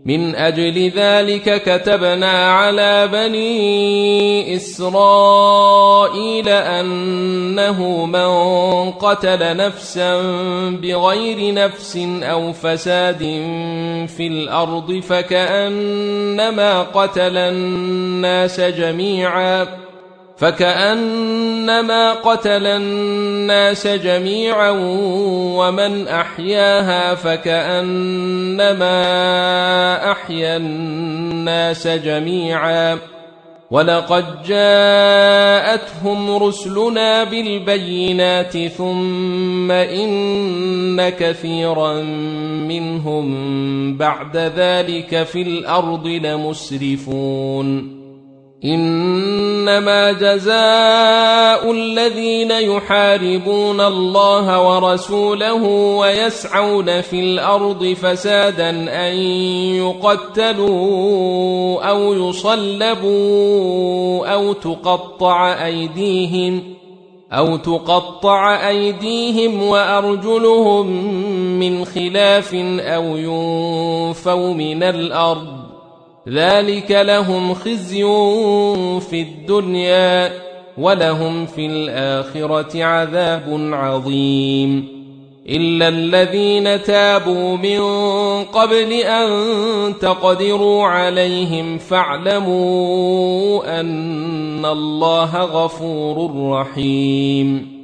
من أجل ذلك كتبنا على بني إسرائيل أنه من قتل نفسا بغير نفس أو فساد في الأرض فكأنما قتل الناس جميعا ومن أحياها فكأنما أحيا الناس جميعا ولقد جاءتهم رسلنا بالبينات ثم إن كثيرا منهم بعد ذلك في الأرض لمسرفون إنما جزاء الذين يحاربون الله ورسوله ويسعون في الأرض فسادا أن يقتلوا أو يصلبوا أو تقطع أيديهم وأرجلهم من خلاف أو ينفوا من الأرض ذلك لهم خزي في الدنيا ولهم في الآخرة عذاب عظيم إلا الذين تابوا من قبل أن تقدروا عليهم فاعلموا أن الله غفور رحيم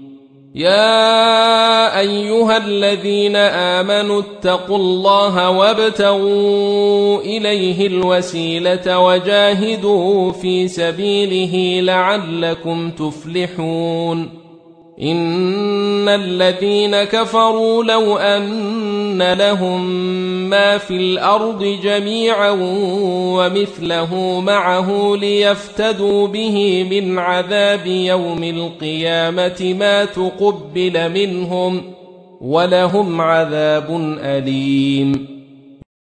يا أيها الذين آمنوا اتقوا الله وابتغوا إليه الوسيلة وجاهدوا في سبيله لعلكم تفلحون إن الذين كفروا لو أن لهم ما في الأرض جميعا ومثله معه ليفتدوا به من عذاب يوم القيامة ما تقبل منهم ولهم عذاب أليم